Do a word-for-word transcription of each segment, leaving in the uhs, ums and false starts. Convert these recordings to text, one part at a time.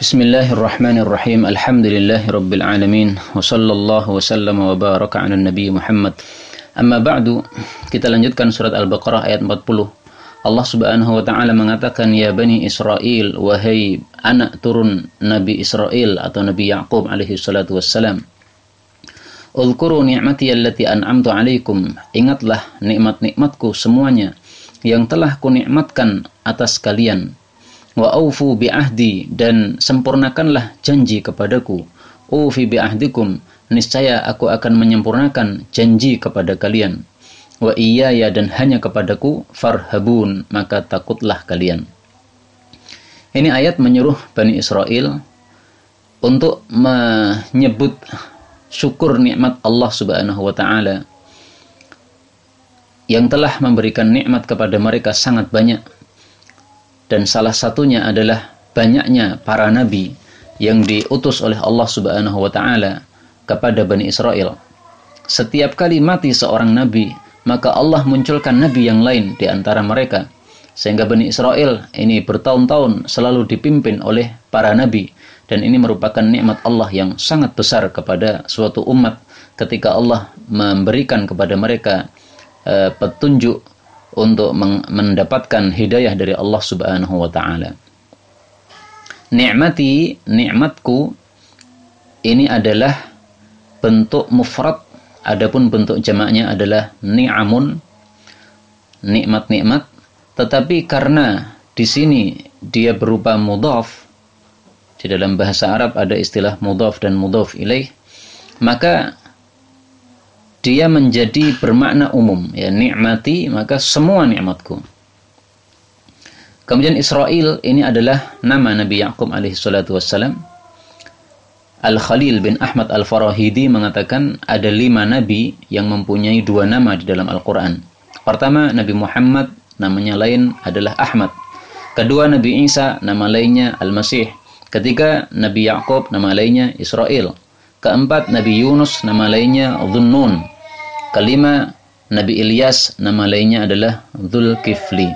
Bismillahirrahmanirrahim. Alhamdulillahirabbil alamin. Wa sallallahu wa sallama wa baraka 'ala nabi Muhammad. Amma ba'du, kita lanjutkan surat Al-Baqarah ayat empat puluh. Allah Subhanahu wa taala mengatakan, ya Bani Israel, wahai anak turun Nabi Israel atau Nabi Yaqub alaihi salatu wassalam. Uzkuru ni'mati allati an'amtu 'alaikum. Ingatlah nikmat-nikmatku semuanya yang telah kunikmatkan atas kalian. Wa aufu bi'ahdi, dan sempurnakanlah janji kepadaku. Ufi bi'ahdikum, niscaya aku akan menyempurnakan janji kepada kalian. Wa iyaya, dan hanya kepadaku farhabun, maka takutlah kalian. Ini ayat menyuruh Bani Israel untuk menyebut syukur nikmat Allah Subhanahu wa taala yang telah memberikan nikmat kepada mereka sangat banyak. Dan salah satunya adalah banyaknya para nabi yang diutus oleh Allah Subhanahu wa taala kepada Bani Israel. Setiap kali mati seorang nabi, maka Allah munculkan nabi yang lain di antara mereka. Sehingga Bani Israel ini bertahun-tahun selalu dipimpin oleh para nabi. Dan ini merupakan nikmat Allah yang sangat besar kepada suatu umat ketika Allah memberikan kepada mereka uh, petunjuk untuk mendapatkan hidayah dari Allah Subhanahu wa taala. Ni'mati, nikmatku, ini adalah bentuk mufrad, adapun bentuk jamaknya adalah ni'amun, nikmat-nikmat, tetapi karena di sini dia berupa mudhaf, di dalam bahasa Arab ada istilah mudhaf dan mudhaf ilaih, maka dia menjadi bermakna umum, ya, nikmati, maka semua nikmatku. Kemudian Israel ini adalah nama Nabi Yaqub alaihi salatu wassalam. Al-Khalil bin Ahmad Al-Farahidi mengatakan ada lima nabi yang mempunyai dua nama di dalam Al-Quran. Pertama, Nabi Muhammad, namanya lain adalah Ahmad. Kedua, Nabi Isa, nama lainnya Al-Masih. Ketiga, Nabi Yaqub, nama lainnya Israel. Keempat, Nabi Yunus, nama lainnya Dhunnun. Kelima, Nabi Ilyas, nama lainnya adalah Dzulkifli.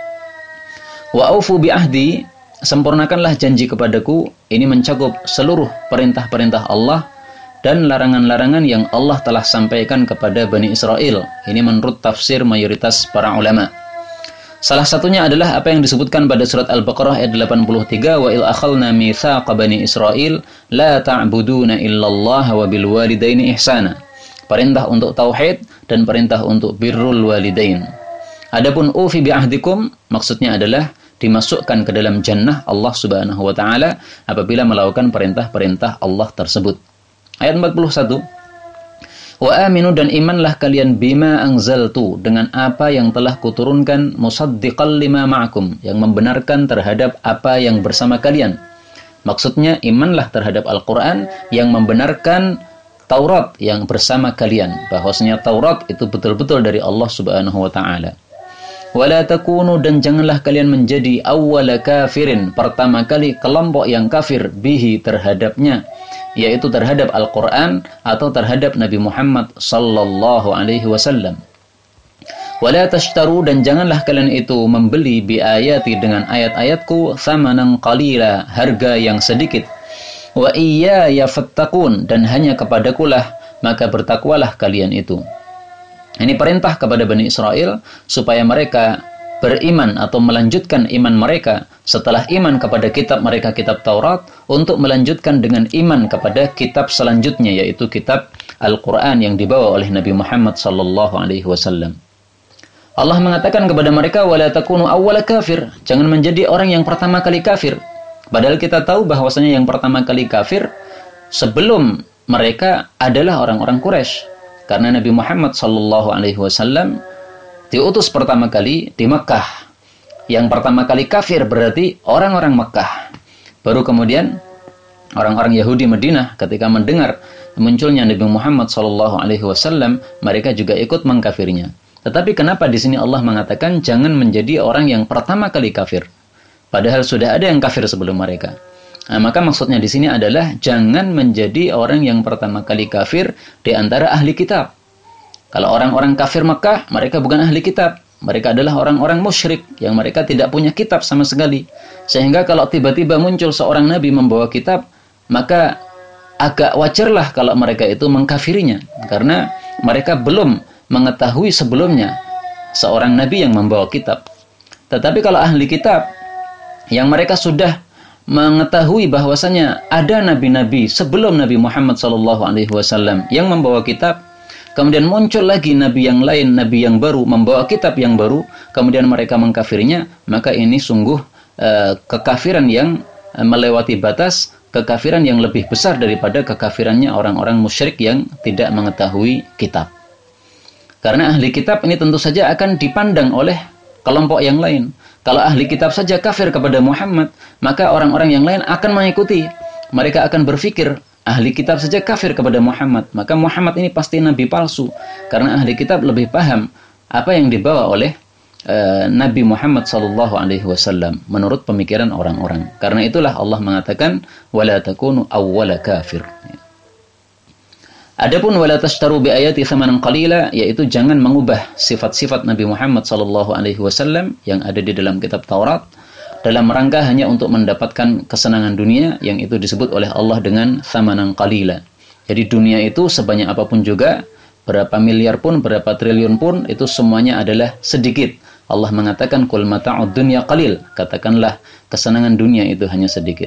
Wa aufu bi'ahdi, sempurnakanlah janji kepadaku. Ini mencakup seluruh perintah-perintah Allah dan larangan-larangan yang Allah telah sampaikan kepada Bani Israel. Ini menurut tafsir mayoritas para ulama. Salah satunya adalah apa yang disebutkan pada surat Al-Baqarah ayat delapan puluh tiga, wa il akhalna mitsaqa bani Israil la ta'buduna illallah wa bil walidaini ihsana. Perintah untuk tauhid dan perintah untuk birrul walidain. Adapun ufi bi'ahdikum, maksudnya adalah dimasukkan ke dalam jannah Allah Subhanahu wa taala apabila melakukan perintah-perintah Allah tersebut. Ayat empat puluh satu. Wa aminu, dan imanlah kalian bima anzaltu, dengan apa yang telah kuturunkan, musaddiqal lima ma'akum, yang membenarkan terhadap apa yang bersama kalian. Maksudnya imanlah terhadap Al-Quran yang membenarkan Taurat yang bersama kalian, bahwasanya Taurat itu betul-betul dari Allah Subhanahu wa taala. Wala takunu, dan janganlah kalian menjadi awwala kafirin, pertama kali kelompok yang kafir, bihi, terhadapnya, yaitu terhadap Al-Quran atau terhadap Nabi Muhammad sallallahu alaihi wasallam. Wala tashtaru, dan janganlah kalian itu membeli bi ayati, dengan ayat-ayatku, thamanan qalila, harga yang sedikit. Wa iyaya fattaqun, dan hanya kepadakulah maka bertakwalah kalian itu. Ini perintah kepada Bani Israel supaya mereka beriman atau melanjutkan iman mereka setelah iman kepada kitab mereka, kitab Taurat, untuk melanjutkan dengan iman kepada kitab selanjutnya, yaitu kitab Al-Quran yang dibawa oleh Nabi Muhammad sallallahu alaihi wasallam. Allah mengatakan kepada mereka, wala takunu awwala kafir, jangan menjadi orang yang pertama kali kafir. Padahal kita tahu bahwasanya yang pertama kali kafir sebelum mereka adalah orang-orang Quraisy. Karena Nabi Muhammad sallallahu alaihi wasallam diutus pertama kali di Mekah. Yang pertama kali kafir berarti orang-orang Mekah. Baru kemudian orang-orang Yahudi Madinah ketika mendengar munculnya Nabi Muhammad sallallahu alaihi wasallam, mereka juga ikut mengkafirnya. Tetapi kenapa di sini Allah mengatakan jangan menjadi orang yang pertama kali kafir? Padahal sudah ada yang kafir sebelum mereka. Nah, maka maksudnya di sini adalah jangan menjadi orang yang pertama kali kafir di antara ahli kitab. Kalau orang-orang kafir Mekah, mereka bukan ahli kitab. Mereka adalah orang-orang musyrik yang mereka tidak punya kitab sama sekali. Sehingga kalau tiba-tiba muncul seorang nabi membawa kitab, maka agak wajarlah kalau mereka itu mengkafirinya. Karena mereka belum mengetahui sebelumnya seorang nabi yang membawa kitab. Tetapi kalau ahli kitab yang mereka sudah mengetahui bahwasanya ada nabi-nabi sebelum Nabi Muhammad shallallahu alaihi wasallam yang membawa kitab, kemudian muncul lagi nabi yang lain, nabi yang baru membawa kitab yang baru, kemudian mereka mengkafirinya, maka ini sungguh uh, kekafiran yang uh, melewati batas, kekafiran yang lebih besar daripada kekafirannya orang-orang musyrik yang tidak mengetahui kitab. Karena ahli kitab ini tentu saja akan dipandang oleh kelompok yang lain. Kalau ahli kitab saja kafir kepada Muhammad, maka orang-orang yang lain akan mengikuti. Mereka akan berpikir, ahli kitab saja kafir kepada Muhammad, maka Muhammad ini pasti nabi palsu. Karena ahli kitab lebih paham apa yang dibawa oleh uh, Nabi Muhammad sallallahu alaihi wasallam menurut pemikiran orang-orang. Karena itulah Allah mengatakan wala takunu awwala kafir. Adapun wala tashtaru bi ayati thamanan qalila, yaitu jangan mengubah sifat-sifat Nabi Muhammad sallallahu alaihi wasallam yang ada di dalam kitab Taurat dalam rangka hanya untuk mendapatkan kesenangan dunia, yang itu disebut oleh Allah dengan thamanan qalila. Jadi dunia itu sebanyak apapun juga, berapa miliar pun, berapa triliun pun, itu semuanya adalah sedikit. Allah mengatakan qul mata'ud dunya qalil, katakanlah kesenangan dunia itu hanya sedikit.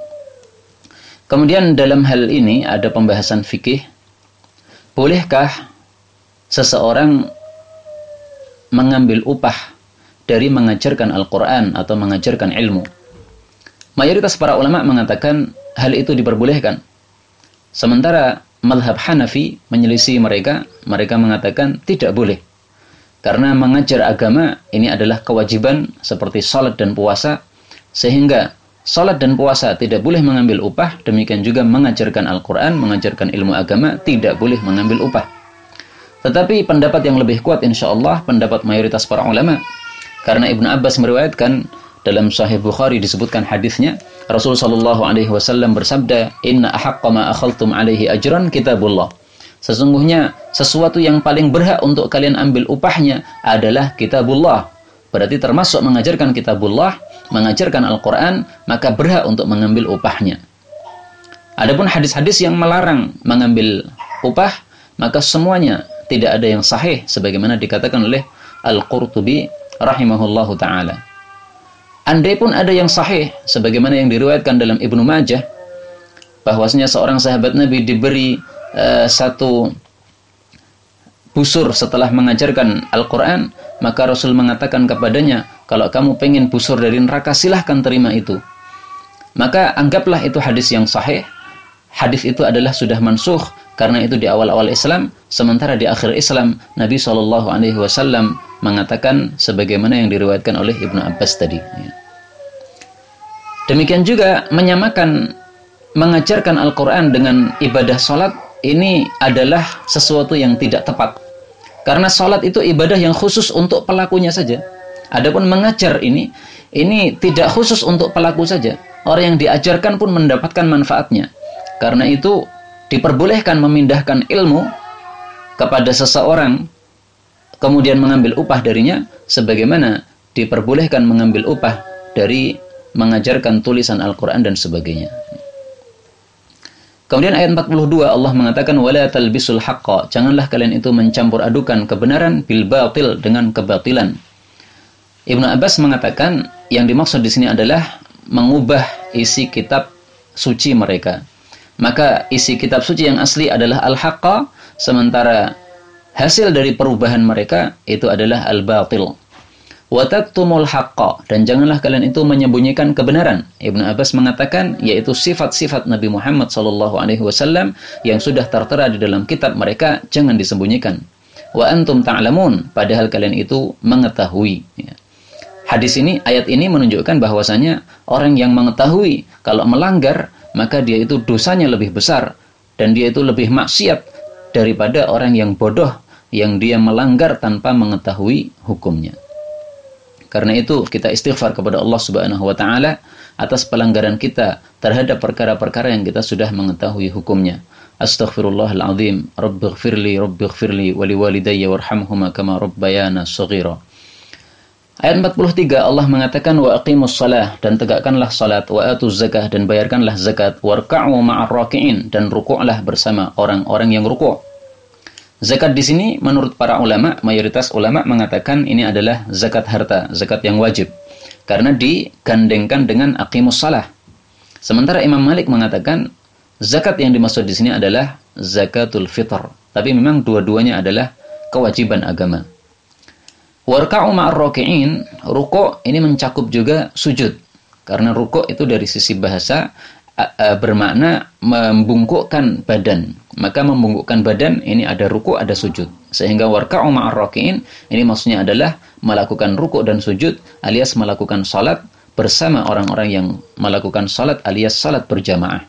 Kemudian dalam hal ini ada pembahasan fikih. Bolehkah seseorang mengambil upah dari mengajarkan Al-Quran atau mengajarkan ilmu? Mayoritas para ulama mengatakan hal itu diperbolehkan. Sementara mazhab Hanafi menyelisih mereka, mereka mengatakan tidak boleh. Karena mengajar agama ini adalah kewajiban seperti salat dan puasa, sehingga salat dan puasa tidak boleh mengambil upah, demikian juga mengajarkan Al-Quran, mengajarkan ilmu agama tidak boleh mengambil upah. Tetapi pendapat yang lebih kuat insyaAllah pendapat mayoritas para ulama. Karena Ibnu Abbas meriwayatkan dalam Sahih Bukhari disebutkan hadisnya, Rasulullah sallallahu alaihi wasallam bersabda, "Inna ahaqqa ma akhaltum alaihi ajran kitabullah." Sesungguhnya sesuatu yang paling berhak untuk kalian ambil upahnya adalah kitabullah. Berarti termasuk mengajarkan kitabullah, mengajarkan Al-Quran, maka berhak untuk mengambil upahnya. Adapun hadis-hadis yang melarang mengambil upah, maka semuanya tidak ada yang sahih, sebagaimana dikatakan oleh Al-Qurtubi rahimahullahu ta'ala. Andai pun ada yang sahih, sebagaimana yang diriwayatkan dalam Ibnu Majah, bahwasanya seorang sahabat Nabi diberi uh, satu busur setelah mengajarkan Al-Quran, maka Rasul mengatakan kepadanya, kalau kamu pengen busur dari neraka, silahkan terima itu. Maka anggaplah itu hadis yang sahih. Hadis itu adalah sudah mansukh, karena itu di awal-awal Islam, sementara di akhir Islam, Nabi shallallahu alaihi wasallam mengatakan sebagaimana yang diriwayatkan oleh Ibnu Abbas tadi. Demikian juga menyamakan mengajarkan Al-Quran dengan ibadah sholat, ini adalah sesuatu yang tidak tepat. Karena sholat itu ibadah yang khusus untuk pelakunya saja. Adapun mengajar ini, ini tidak khusus untuk pelaku saja. Orang yang diajarkan pun mendapatkan manfaatnya. Karena itu diperbolehkan memindahkan ilmu kepada seseorang, kemudian mengambil upah darinya, sebagaimana diperbolehkan mengambil upah dari mengajarkan tulisan Al-Quran dan sebagainya. Kemudian ayat empat puluh dua Allah mengatakan wala talbisul haqqa, janganlah kalian itu mencampur adukan kebenaran bil batil dengan kebatilan. Ibnu Abbas mengatakan yang dimaksud di sini adalah mengubah isi kitab suci mereka. Maka isi kitab suci yang asli adalah al-haqqa, sementara hasil dari perubahan mereka itu adalah al-batil. Wa taktumul haqqa, dan janganlah kalian itu menyembunyikan kebenaran. Ibnu Abbas mengatakan yaitu sifat-sifat Nabi Muhammad sallallahu alaihi wasallam yang sudah tertera di dalam kitab mereka, jangan disembunyikan. Wa antum ta'lamun, padahal kalian itu mengetahui. Hadis ini, ayat ini menunjukkan bahwasanya orang yang mengetahui kalau melanggar, maka dia itu dosanya lebih besar dan dia itu lebih maksiat daripada orang yang bodoh yang dia melanggar tanpa mengetahui hukumnya. Karena itu kita istighfar kepada Allah Subhanahu wa taala atas pelanggaran kita terhadap perkara-perkara yang kita sudah mengetahui hukumnya. Astaghfirullahal azim, rabbighfirli rabbighfirli wa liwalidayya warhamhuma kama rabbayana shaghira. Ayat empat puluh tiga Allah mengatakan wa aqimus shalah, dan tegakkanlah salat, wa atuz zakah, dan bayarkanlah zakat, warka'u ma'ar raki'in, dan rukuklah bersama orang-orang yang rukuk. Zakat di sini menurut para ulama, mayoritas ulama mengatakan ini adalah zakat harta, zakat yang wajib, karena digandengkan dengan aqimus shalah. Sementara Imam Malik mengatakan zakat yang dimaksud di sini adalah zakatul fitr, tapi memang dua-duanya adalah kewajiban agama. Warka'u ma'ar raki'in, rukuk ini mencakup juga sujud. Karena rukuk itu dari sisi bahasa a, a, bermakna membungkukkan badan. Maka membungkukkan badan ini ada rukuk, ada sujud. Sehingga warka'u ma'ar raki'in ini maksudnya adalah melakukan rukuk dan sujud alias melakukan salat bersama orang-orang yang melakukan salat alias salat berjamaah.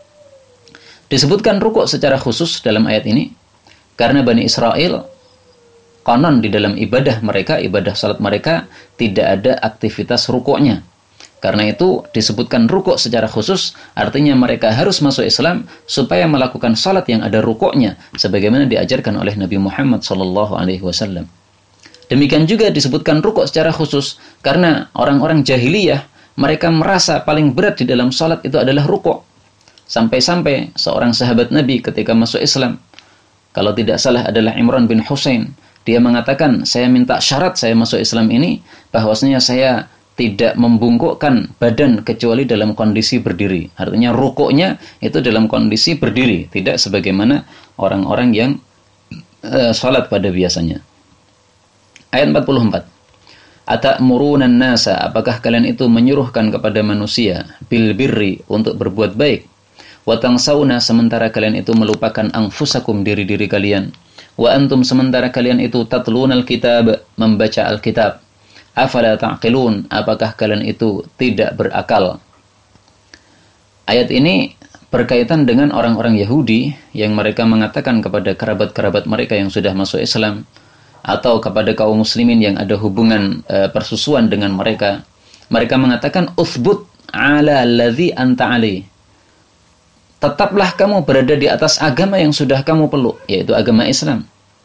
Disebutkan rukuk secara khusus dalam ayat ini karena Bani Israel konon di dalam ibadah mereka, ibadah salat mereka, tidak ada aktivitas rukuknya. Karena itu disebutkan rukuk secara khusus, artinya mereka harus masuk Islam supaya melakukan salat yang ada rukuknya, sebagaimana diajarkan oleh Nabi Muhammad sallallahu alaihi wasallam. Demikian juga disebutkan rukuk secara khusus, karena orang-orang jahiliyah, mereka merasa paling berat di dalam salat itu adalah rukuk. Sampai-sampai seorang sahabat Nabi ketika masuk Islam, kalau tidak salah adalah Imran bin Husain, dia mengatakan, saya minta syarat saya masuk Islam ini, bahwasanya saya tidak membungkukkan badan kecuali dalam kondisi berdiri. Artinya rukuknya itu dalam kondisi berdiri, tidak sebagaimana orang-orang yang uh, salat pada biasanya. Ayat empat puluh empat. Ata'murunan nasa, apakah kalian itu menyuruhkan kepada manusia bil birri, untuk berbuat baik, wa tangsawna, sementara kalian itu melupakan anfusakum, diri-diri kalian, wa antum, sementara kalian itu tatlunal kitab, membaca Alkitab. Afala ta'qilun, apakah kalian itu tidak berakal? Ayat ini berkaitan dengan orang-orang Yahudi yang mereka mengatakan kepada kerabat-kerabat mereka yang sudah masuk Islam, atau kepada kaum muslimin yang ada hubungan e, persusuan dengan mereka. Mereka mengatakan uthbut ala alladhi anta alaihi, tetaplah kamu berada di atas agama yang sudah kamu peluk, yaitu agama Islam.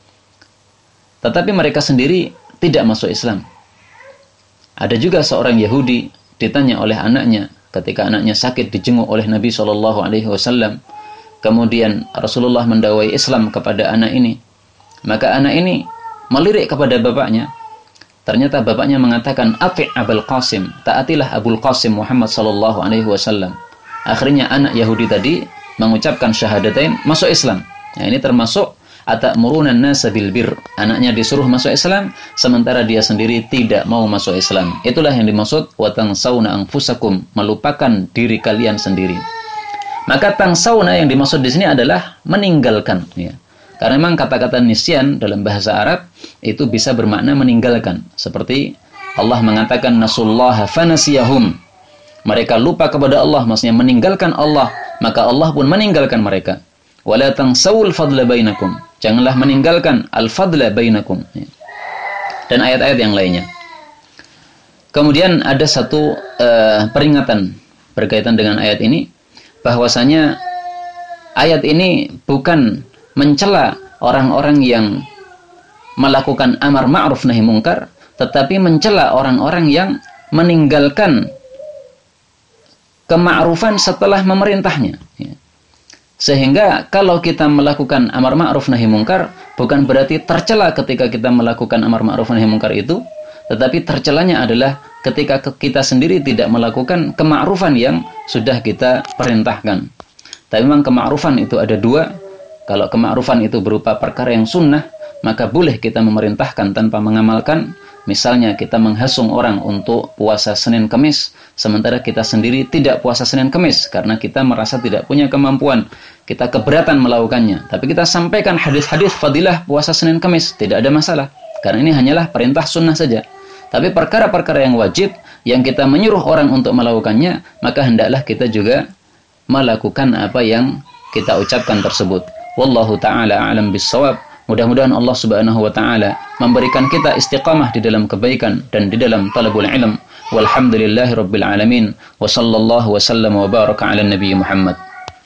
Tetapi mereka sendiri tidak masuk Islam. Ada juga seorang Yahudi ditanya oleh anaknya ketika anaknya sakit, dijenguk oleh Nabi shallallahu alaihi wasallam. Kemudian Rasulullah mendakwai Islam kepada anak ini. Maka anak ini melirik kepada bapaknya. Ternyata bapaknya mengatakan, "Ati' Abul Qasim, taatilah Abul Qasim Muhammad sallallahu alaihi wasallam." Akhirnya anak Yahudi tadi mengucapkan syahadatain, masuk Islam. Nah, ini termasuk ata'murunan nasa bil bir. Anaknya disuruh masuk Islam, sementara dia sendiri tidak mau masuk Islam. Itulah yang dimaksud wa tangsawna anfusakum, melupakan diri kalian sendiri. Maka tangsawna yang dimaksud di sini adalah meninggalkan, ya. Karena memang kata-kata nisyan dalam bahasa Arab itu bisa bermakna meninggalkan. Seperti Allah mengatakan nasullaha fanasiyahum. Mereka lupa kepada Allah, maksudnya meninggalkan Allah, maka Allah pun meninggalkan mereka. Wala tangsawul fadla bainakum, janganlah meninggalkan al-fadla bainakum. Dan ayat-ayat yang lainnya. Kemudian ada satu uh, peringatan berkaitan dengan ayat ini, bahwasanya ayat ini bukan mencela orang-orang yang melakukan amar ma'ruf nahi mungkar, tetapi mencela orang-orang yang meninggalkan kema'rufan setelah memerintahnya. Sehingga kalau kita melakukan amar ma'ruf nahi mungkar, bukan berarti tercela ketika kita melakukan amar ma'ruf nahi mungkar itu, tetapi tercelanya adalah ketika kita sendiri tidak melakukan kema'rufan yang sudah kita perintahkan. Tapi memang kema'rufan itu ada dua. Kalau kema'rufan itu berupa perkara yang sunnah, maka boleh kita memerintahkan tanpa mengamalkan. Misalnya kita menghasung orang untuk puasa Senin Kemis, sementara kita sendiri tidak puasa Senin Kemis karena kita merasa tidak punya kemampuan, kita keberatan melakukannya. Tapi kita sampaikan hadis-hadis fadilah puasa Senin Kemis, tidak ada masalah, karena ini hanyalah perintah sunnah saja. Tapi perkara-perkara yang wajib, yang kita menyuruh orang untuk melakukannya, maka hendaklah kita juga melakukan apa yang kita ucapkan tersebut. Wallahu ta'ala a'lam bis-shawab. Mudah-mudahan Allah Subhanahu wa taala memberikan kita istiqamah di dalam kebaikan dan di dalam talabul ilm. Walhamdulillahirabbil alamin wa sallallahu wa sallam wa baraka ala nabiy Muhammad.